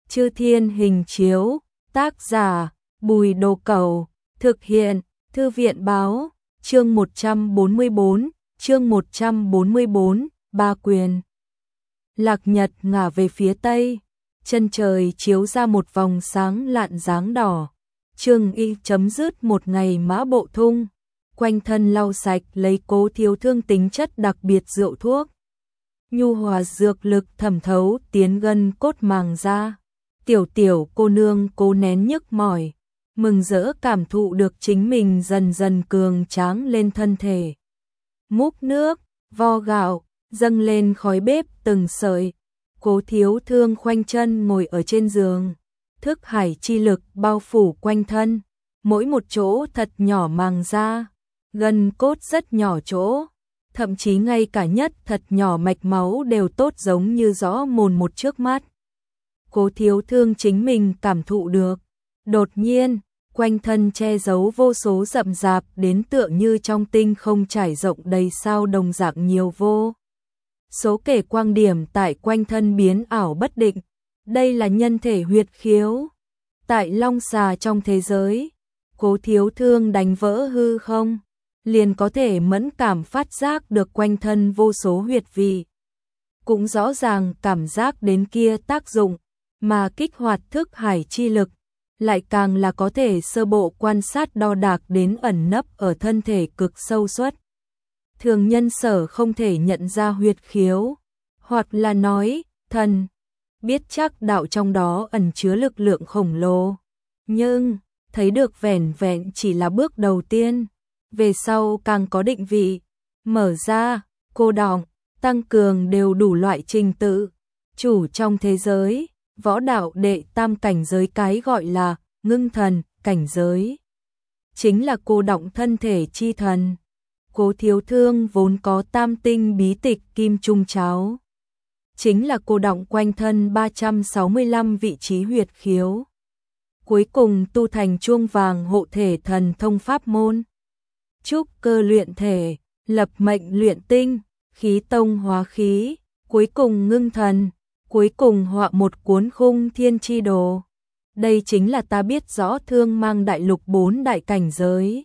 Chư Thiên Hình Chiếu, tác giả, Bùi Đồ Cẩu, thực hiện, Thư viện Báo, chương 144, Ba Quyền. Lạc nhật ngả về phía tây, chân trời chiếu ra một vòng sáng lạn dáng đỏ. Trương Y chấm dứt một ngày mã bộ thung, quanh thân lau sạch lấy Cố Thiếu Thương tính chất đặc biệt rượu thuốc. Nhu hòa dược lực thẩm thấu tiến gân cốt màng ra. Tiểu cô nương cố nén nhức mỏi, mừng rỡ cảm thụ được chính mình dần dần cường tráng lên thân thể. Múc nước, vo gạo, dâng lên khói bếp từng sợi. Cố Thiếu Thương khoanh chân ngồi ở trên giường, thức hải chi lực bao phủ quanh thân, mỗi một chỗ thật nhỏ màng ra, gân cốt rất nhỏ chỗ, thậm chí ngay cả nhất thật nhỏ mạch máu đều tốt giống như rõ mồn một trước mắt. Cố Thiếu Thương chính mình cảm thụ được. Đột nhiên, quanh thân che giấu vô số rậm rạp đến tựa như trong tinh không trải rộng đầy sao đồng dạng nhiều vô số kể quang điểm tại quanh thân biến ảo bất định. Đây là nhân thể huyệt khiếu. Tại long xà trong thế giới, Cố Thiếu Thương đánh vỡ hư không, liền có thể mẫn cảm phát giác được quanh thân vô số huyệt vị. Cũng rõ ràng cảm giác đến kia tác dụng, mà kích hoạt thức hải chi lực, lại càng là có thể sơ bộ quan sát đo đạc đến ẩn nấp ở thân thể cực sâu suất. Thường nhân sở không thể nhận ra huyệt khiếu, hoặc là nói, thần, biết chắc đạo trong đó ẩn chứa lực lượng khổng lồ. Nhưng, thấy được vẻn vẹn chỉ là bước đầu tiên, về sau càng có định vị, mở ra, cô đọng, tăng cường đều đủ loại trình tự. Chủ trong thế giới, võ đạo đệ tam cảnh giới cái gọi là ngưng thần cảnh giới, chính là cô đọng thân thể chi thần. Cố Thiếu Thương vốn có tam tinh bí tịch kim trung cháo, chính là cô đọng quanh thân 365 vị trí huyệt khiếu. Cuối cùng tu thành chuông vàng hộ thể thần thông pháp môn, trúc cơ luyện thể, lập mệnh luyện tinh, khí tông hóa khí, cuối cùng ngưng thần, cuối cùng họa một cuốn khung thiên chi đồ. Đây chính là ta biết rõ Thương Mang đại lục 4 đại cảnh giới.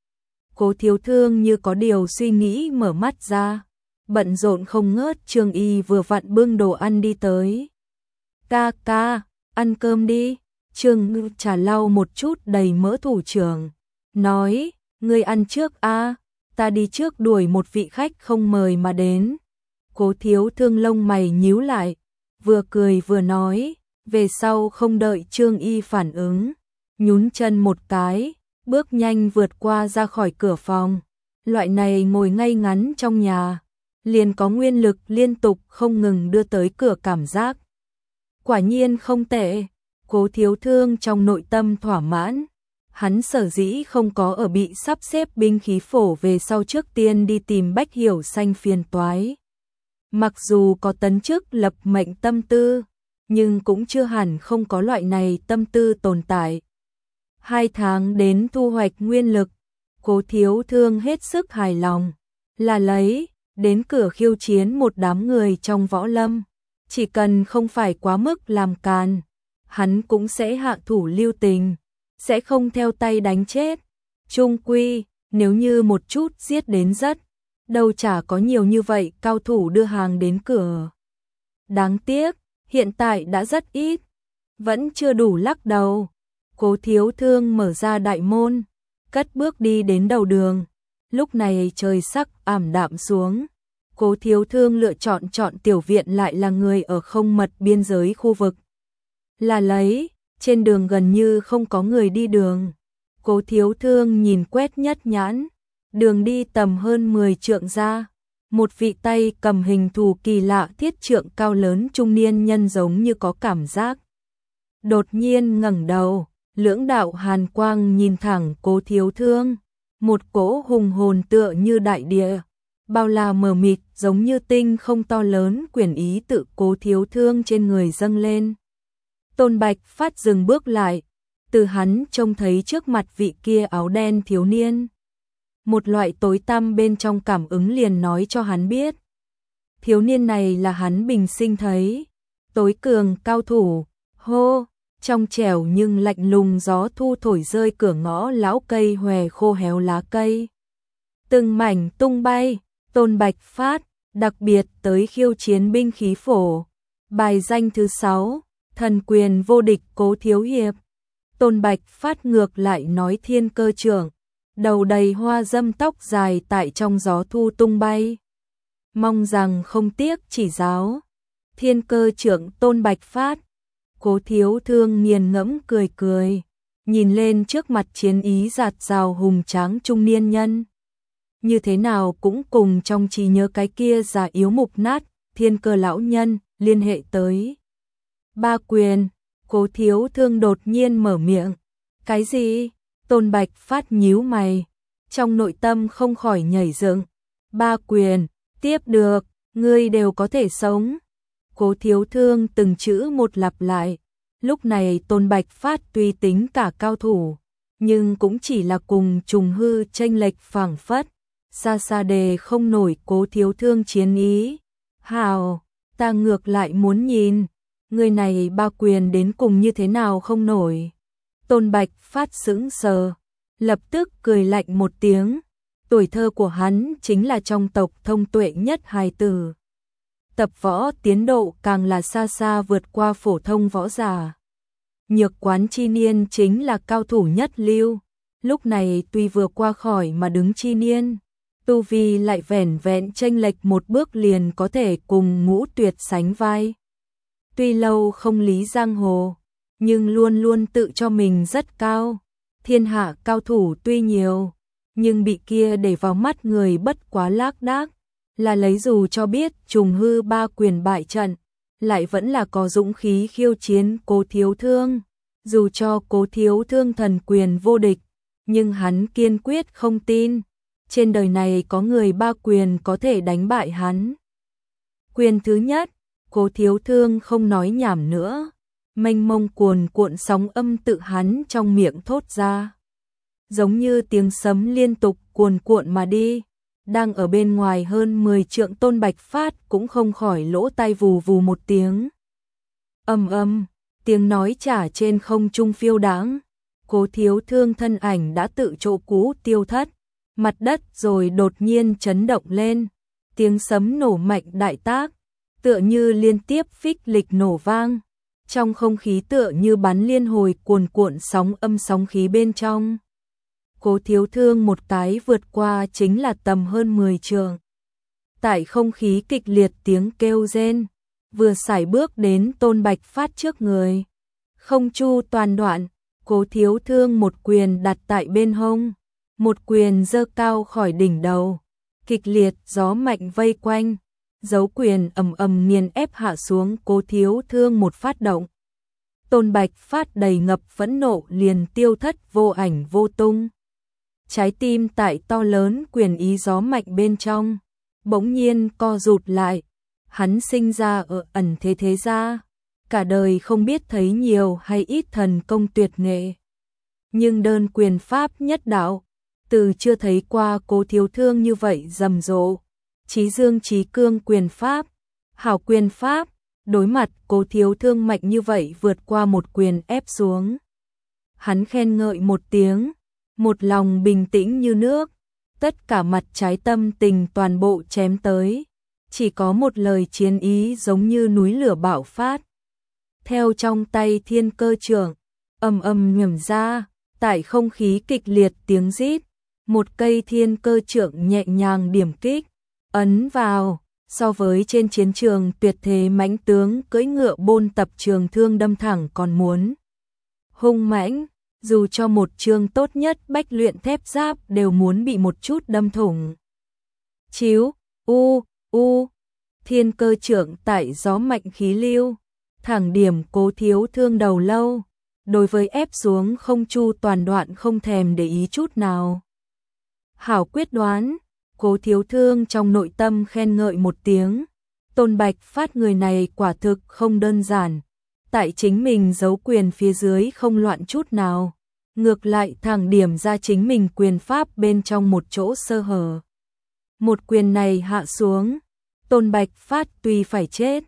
Cố Thiếu Thương như có điều suy nghĩ mở mắt ra, bận rộn không ngớt. Trương Y vừa vặn bưng đồ ăn đi tới. Ca ca, ăn cơm đi. Trương Ngư trà lau một chút đầy mỡ thủ trưởng, nói, ngươi ăn trước a, ta đi trước đuổi một vị khách không mời mà đến. Cố Thiếu Thương lông mày nhíu lại, vừa cười vừa nói, về sau không đợi Trương Y phản ứng, nhún chân một cái, bước nhanh vượt qua ra khỏi cửa phòng. Loại này ngồi ngay ngắn trong nhà, liền có nguyên lực liên tục không ngừng đưa tới cửa cảm giác. Quả nhiên không tệ. Cố Thiếu Thương trong nội tâm thỏa mãn, hắn sở dĩ không có ở bị sắp xếp binh khí phổ về sau trước tiên đi tìm Bách Hiểu Xanh phiền toái. Mặc dù có tấn chức lập mệnh tâm tư, nhưng cũng chưa hẳn không có loại này tâm tư tồn tại. 2 tháng đến thu hoạch nguyên lực, Cố Thiếu Thương hết sức hài lòng, là lấy đến cửa khiêu chiến một đám người trong võ lâm, chỉ cần không phải quá mức làm càn, hắn cũng sẽ hạ thủ lưu tình, sẽ không theo tay đánh chết. Chung quy, nếu như một chút giết đến rất, đâu chả có nhiều như vậy cao thủ đưa hàng đến cửa. Đáng tiếc, hiện tại đã rất ít, vẫn chưa đủ. Lắc đầu, Cố Thiếu Thương mở ra đại môn, cất bước đi đến đầu đường. Lúc này trời sắc ảm đạm xuống, Cố Thiếu Thương lựa chọn tiểu viện, lại là người ở không mật biên giới khu vực. Là lấy, trên đường gần như không có người đi đường. Cố Thiếu Thương nhìn quét nhất nhãn, đường đi tầm hơn 10 trượng ra, một vị tay cầm hình thù kỳ lạ thiết trượng cao lớn trung niên nhân giống như có cảm giác. Đột nhiên ngẩng đầu, lưỡng đạo hàn quang nhìn thẳng Cố Thiếu Thương, một cỗ hùng hồn tựa như đại địa, bao la mờ mịt giống như tinh không to lớn quyển ý tự Cố Thiếu Thương trên người dâng lên. Tôn Bạch Phát dừng bước lại, từ hắn trông thấy trước mặt vị kia áo đen thiếu niên. Một loại tối tăm bên trong cảm ứng liền nói cho hắn biết. Thiếu niên này là hắn bình sinh thấy tối cường cao thủ, Hô, trong trẻo nhưng lạnh lùng gió thu thổi rơi cửa ngõ lão cây hòe khô héo lá cây. Từng mảnh tung bay, Tôn Bạch Phát, đặc biệt tới khiêu chiến binh khí phổ. Bài danh thứ 6, thần quyền vô địch Cố Thiếu Hiệp. Tôn Bạch Phát ngược lại nói Thiên Cơ trưởng, đầu đầy hoa dâm tóc dài tại trong gió thu tung bay. Mong rằng không tiếc chỉ giáo. Thiên Cơ trưởng Tôn Bạch Phát. Cố Thiếu Thương nghiền ngẫm cười cười, nhìn lên trước mặt chiến ý dạt dào hùng tráng trung niên nhân. Như thế nào cũng cùng trong trí nhớ cái kia già yếu mục nát, Thiên Cơ lão nhân, liên hệ tới Ba Quyền. Cố Thiếu Thương đột nhiên mở miệng. Cái gì? Tôn Bạch Phát nhíu mày, trong nội tâm không khỏi nhảy dựng. Ba Quyền, tiếp được, ngươi đều có thể sống. Cố Thiếu Thương từng chữ một lặp lại. Lúc này Tôn Bạch Phát tuy tính cả cao thủ, nhưng cũng chỉ là cùng trùng hư chênh lệch phảng phất, xa xa đề không nổi Cố Thiếu Thương chiến ý. Hào, ta ngược lại muốn nhìn, người này Ba Quyền đến cùng như thế nào không nổi. Tôn Bạch Phát sững sờ, lập tức cười lạnh một tiếng. Tuổi thơ của hắn chính là trong tộc thông tuệ nhất hài tử. Tập võ tiến độ càng là xa xa vượt qua phổ thông võ giả. Nhược Quán chi niên chính là cao thủ nhất lưu. Lúc này tuy vừa qua khỏi mà đứng chi niên, tu vi lại vẻn vẹn chênh lệch một bước liền có thể cùng Ngũ Tuyệt sánh vai. Tuy lâu không lý giang hồ, nhưng luôn luôn tự cho mình rất cao. Thiên hạ cao thủ tuy nhiều, nhưng bị kia để vào mắt người bất quá lác đác. Là lấy dù cho biết trùng hư Ba Quyền bại trận, lại vẫn là có dũng khí khiêu chiến Cố Thiếu Thương. Dù cho Cố Thiếu Thương thần quyền vô địch, nhưng hắn kiên quyết không tin trên đời này có người Ba Quyền có thể đánh bại hắn. Quyền thứ nhất, Cố Thiếu Thương không nói nhảm nữa, mênh mông cuồn cuộn sóng âm tự hắn trong miệng thốt ra, giống như tiếng sấm liên tục cuồn cuộn mà đi. Đang ở bên ngoài hơn 10 trượng Tôn Bạch Phát cũng không khỏi lỗ tai vù vù một tiếng. Ầm ầm, tiếng nói trả trên không trung phiêu đãng. Cố Thiếu Thương thân ảnh đã tự chỗ cũ tiêu thất, mặt đất rồi đột nhiên chấn động lên. Tiếng sấm nổ mạnh đại tác, tựa như liên tiếp phích lịch nổ vang. Trong không khí tựa như bắn liên hồi cuồn cuộn sóng âm sóng khí bên trong. Cố Thiếu Thương một cái vượt qua chính là tầm hơn 10 trượng. Tại không khí kịch liệt tiếng kêu rên, vừa sải bước đến Tôn Bạch Phát trước người. Không chu toàn đoạn, Cố Thiếu Thương một quyền đặt tại bên hông, một quyền giơ cao khỏi đỉnh đầu. Kịch liệt gió mạnh vây quanh, dấu quyền ầm ầm nghiền ép hạ xuống. Cố Thiếu Thương một phát động, Tôn Bạch Phát đầy ngập phẫn nộ liền tiêu thất vô ảnh vô tung. Trái tim tại to lớn quyền ý gió mạnh bên trong bỗng nhiên co rụt lại. Hắn sinh ra ở ẩn thế thế gia, cả đời không biết thấy nhiều hay ít thần công tuyệt nghệ, nhưng đơn quyền pháp nhất đạo, từ chưa thấy qua Cố Thiếu Thương như vậy rầm rộ. Chí dương chí cương quyền pháp, hảo quyền pháp, đối mặt Cố Thiếu Thương mạnh như vậy vượt qua một quyền ép xuống. Hắn khen ngợi một tiếng, một lòng bình tĩnh như nước, tất cả mặt trái tâm tình toàn bộ chém tới, chỉ có một lời chiến ý giống như núi lửa bạo phát. Theo trong tay Thiên Cơ trưởng, ầm ầm nhầm ra, tại không khí kịch liệt tiếng rít, một cây Thiên Cơ trưởng nhẹ nhàng điểm kích, ấn vào, so với trên chiến trường tuyệt thế mãnh tướng cưỡi ngựa bôn tập trường thương đâm thẳng còn muốn hung mãnh. Dù cho một chương tốt nhất bách luyện thép giáp đều muốn bị một chút đâm thủng. Chiếu, Thiên Cơ trưởng tại gió mạnh khí lưu, thẳng điểm Cố Thiếu Thương đầu lâu, đối với ép xuống không chu toàn đoạn không thèm để ý chút nào. Hảo quyết đoán, Cố Thiếu Thương trong nội tâm khen ngợi một tiếng. Tôn Bạch Phát người này quả thực không đơn giản. Tại chính mình giấu quyền phía dưới không loạn chút nào, ngược lại thẳng điểm ra chính mình quyền pháp bên trong một chỗ sơ hở. Một quyền này hạ xuống, Tôn Bạch Phát tuy phải chết,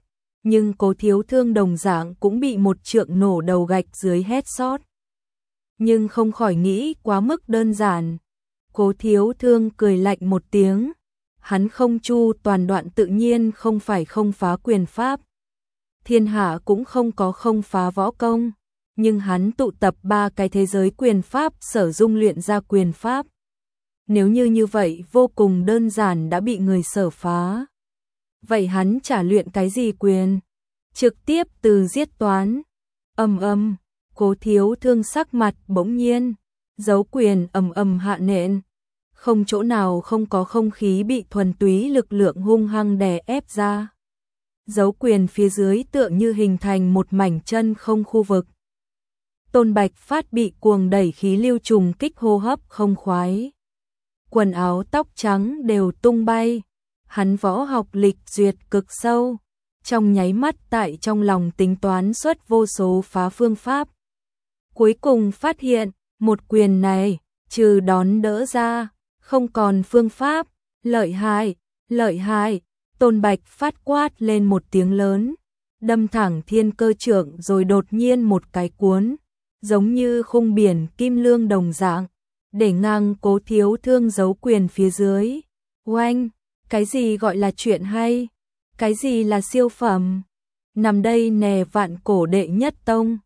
Nhưng Cố Thiếu Thương đồng dạng cũng bị một trượng nổ đầu gạch dưới headshot. Nhưng không khỏi nghĩ quá mức đơn giản. Cố Thiếu Thương cười lạnh một tiếng. Hắn không chu toàn đoạn tự nhiên không phải không phá quyền pháp. Thiên hạ cũng không có không phá võ công. Nhưng hắn tụ tập 3 cái thế giới quyền pháp sở dung luyện ra quyền pháp. Nếu như vậy vô cùng đơn giản đã bị người sở phá. Vậy hắn chả luyện cái gì quyền? Trực tiếp từ giết toán. Cố Thiếu Thương sắc mặt bỗng nhiên. Dấu quyền hạ nện. Không chỗ nào không có không khí bị thuần túy lực lượng hung hăng đè ép ra. Dấu quyền phía dưới tựa như hình thành một mảnh chân không khu vực. Tôn Bạch Phát bị cuồng đẩy khí lưu trùng kích hô hấp không khoái. Quần áo tóc trắng đều tung bay. Hắn võ học lịch duyệt cực sâu. Trong nháy mắt tại trong lòng tính toán xuất vô số phá phương pháp. Cuối cùng phát hiện, một quyền này, trừ đón đỡ ra, không còn phương pháp. Lợi hại, Tôn Bạch Phát quát lên một tiếng lớn. Đâm thẳng thiên cơ trưởng rồi đột nhiên một cái cuốn. Giống như khung biển kim lương đồng dạng, để ngang Cố Thiếu Thương dấu quyền phía dưới. Oanh, cái gì gọi là chuyện hay? Cái gì là siêu phẩm? Nằm đây nè vạn cổ đệ nhất tông.